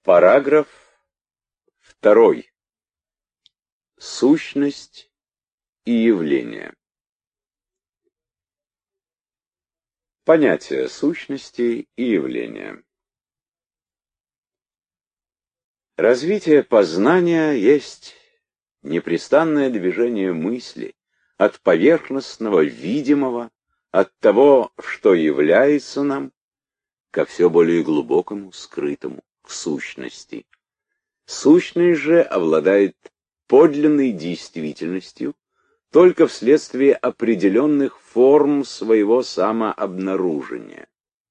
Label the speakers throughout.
Speaker 1: Параграф 2. Сущность и явление. Понятие сущности и явления. Развитие познания есть непрестанное движение мысли от поверхностного видимого, от того, что является нам, ко все более глубокому, скрытому, к сущности. Сущность же обладает подлинной действительностью только вследствие определенных форм своего самообнаружения.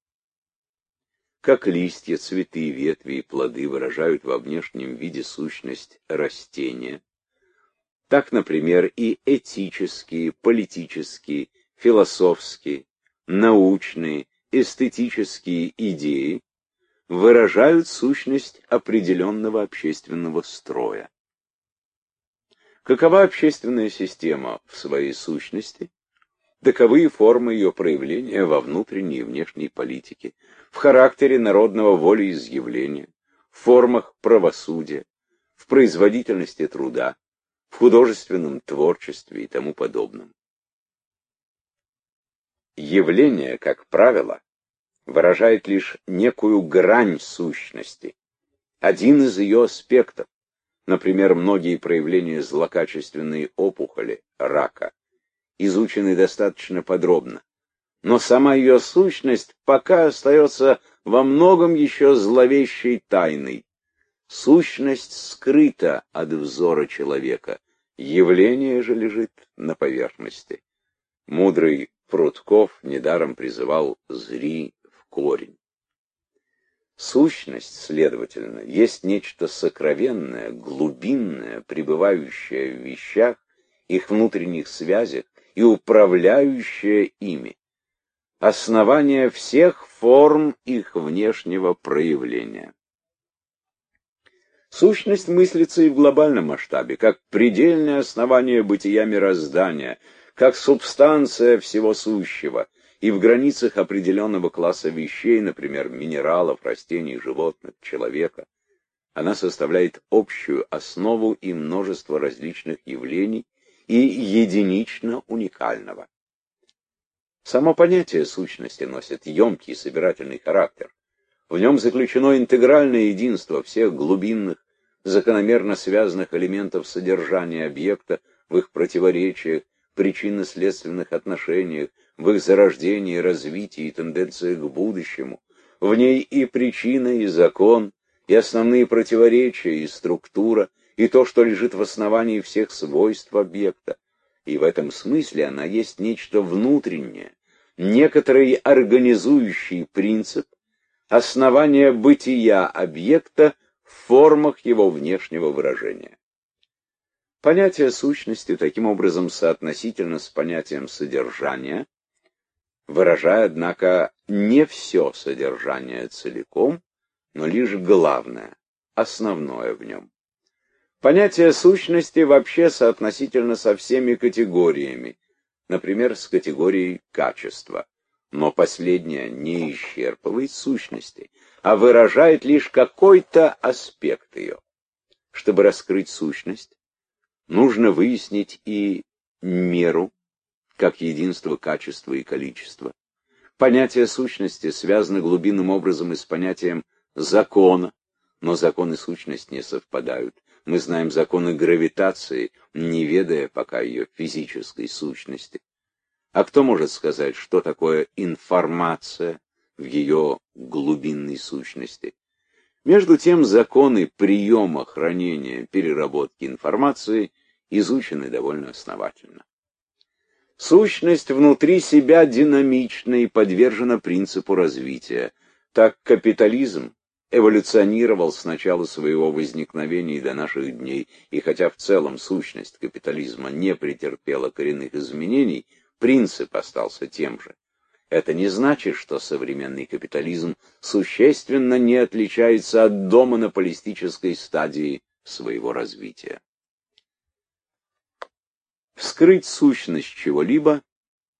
Speaker 1: Как листья, цветы, ветви и плоды выражают во внешнем виде сущность растения, так, например, и этические, политические, философские, научные, эстетические идеи выражают сущность определенного общественного строя. Какова общественная система в своей сущности? Таковы формы ее проявления во внутренней и внешней политике, в характере народного волеизъявления, в формах правосудия, в производительности труда, в художественном творчестве и тому подобном. Явление, как правило, выражает лишь некую грань сущности, один из ее аспектов, например, многие проявления злокачественной опухоли, рака, изучены достаточно подробно, но сама ее сущность пока остается во многом еще зловещей тайной. Сущность скрыта от взора человека, явление же лежит на поверхности. Мудрый Прутков недаром призывал «зри в корень». Сущность, следовательно, есть нечто сокровенное, глубинное, пребывающее в вещах, их внутренних связях и управляющее ими, основание всех форм их внешнего проявления. Сущность мыслится и в глобальном масштабе, как предельное основание бытия мироздания, как субстанция всего сущего, и в границах определенного класса вещей, например, минералов, растений, животных, человека. Она составляет общую основу и множество различных явлений и единично уникального. Само понятие сущности носит емкий собирательный характер. В нем заключено интегральное единство всех глубинных, закономерно связанных элементов содержания объекта в их противоречиях, причинно-следственных отношениях, в их зарождении, развитии и тенденциях к будущему. В ней и причина, и закон, и основные противоречия, и структура, и то, что лежит в основании всех свойств объекта. И в этом смысле она есть нечто внутреннее, некоторый организующий принцип, основание бытия объекта в формах его внешнего выражения. Понятие сущности таким образом соотносительно с понятием содержания, выражая, однако, не все содержание целиком, но лишь главное, основное в нем. Понятие сущности вообще соотносительно со всеми категориями, например, с категорией качества, но последняя не исчерпывает сущности, а выражает лишь какой-то аспект ее. Чтобы раскрыть сущность, нужно выяснить и меру, как единство качества и количества. Понятие сущности связано глубинным образом и с понятием закона, но закон и сущность не совпадают. Мы знаем законы гравитации, не ведая пока ее физической сущности. А кто может сказать, что такое информация в ее глубинной сущности? Между тем, законы приема, хранения, переработки информации изучены довольно основательно. Сущность внутри себя динамична и подвержена принципу развития. Так капитализм эволюционировал с начала своего возникновения и до наших дней, и хотя в целом сущность капитализма не претерпела коренных изменений, принцип остался тем же. Это не значит, что современный капитализм существенно не отличается от домонополистической стадии своего развития. Вскрыть сущность чего-либо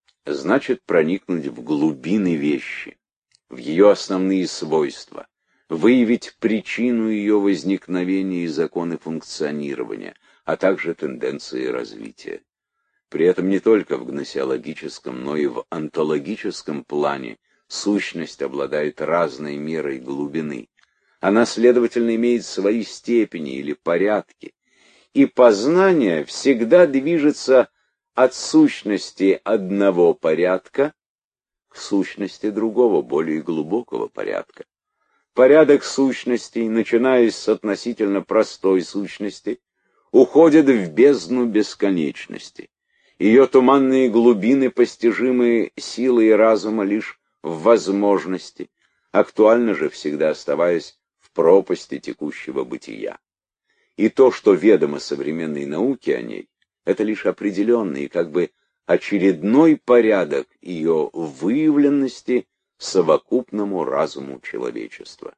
Speaker 1: значит проникнуть в глубины вещи, в ее основные свойства, выявить причину ее возникновения и законы функционирования, а также тенденции развития. При этом не только в гносеологическом, но и в онтологическом плане сущность обладает разной мерой глубины. Она, следовательно, имеет свои степени или порядки, и познание всегда движется от сущности одного порядка к сущности другого, более глубокого порядка. Порядок сущностей, начиная с относительно простой сущности, уходит в бездну бесконечности. Ее туманные глубины, постижимые силой разума лишь в возможности, актуально же всегда оставаясь в пропасти текущего бытия. И то, что ведомо современной науке о ней, это лишь определенный, как бы очередной порядок ее выявленности совокупному разуму человечества.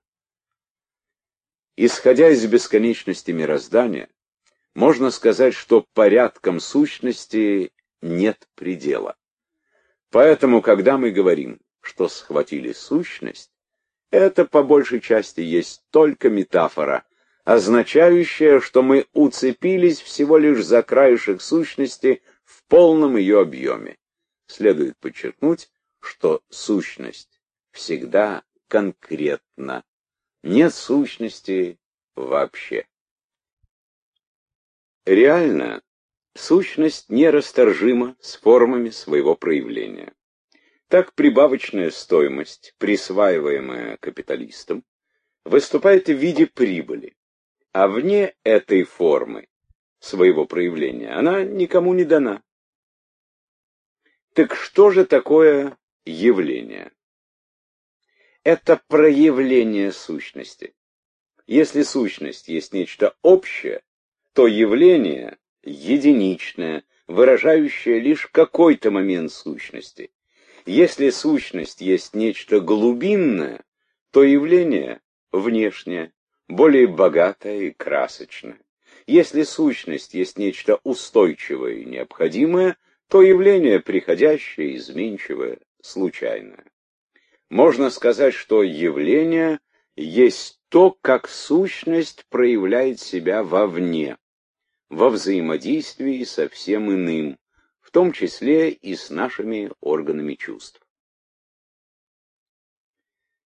Speaker 1: Исходя из бесконечности мироздания, можно сказать, что порядком сущности нет предела. Поэтому, когда мы говорим, что схватили сущность, это по большей части есть только метафора, означающая, что мы уцепились всего лишь за краешек сущности в полном ее объеме. Следует подчеркнуть, что сущность всегда конкретна. Нет сущности вообще. Реально, сущность нерасторжима с формами своего проявления. Так прибавочная стоимость, присваиваемая капиталистам, выступает в виде прибыли, а вне этой формы своего проявления она никому не дана. Так что же такое явление? Это проявление сущности. Если сущность есть нечто общее, то явление единичное, выражающее лишь какой-то момент сущности. Если сущность есть нечто глубинное, то явление внешнее, более богатое и красочное. Если сущность есть нечто устойчивое и необходимое, то явление приходящее, изменчивое, случайное. Можно сказать, что явление есть то, как сущность проявляет себя вовне, во взаимодействии со всем иным, в том числе и с нашими органами чувств.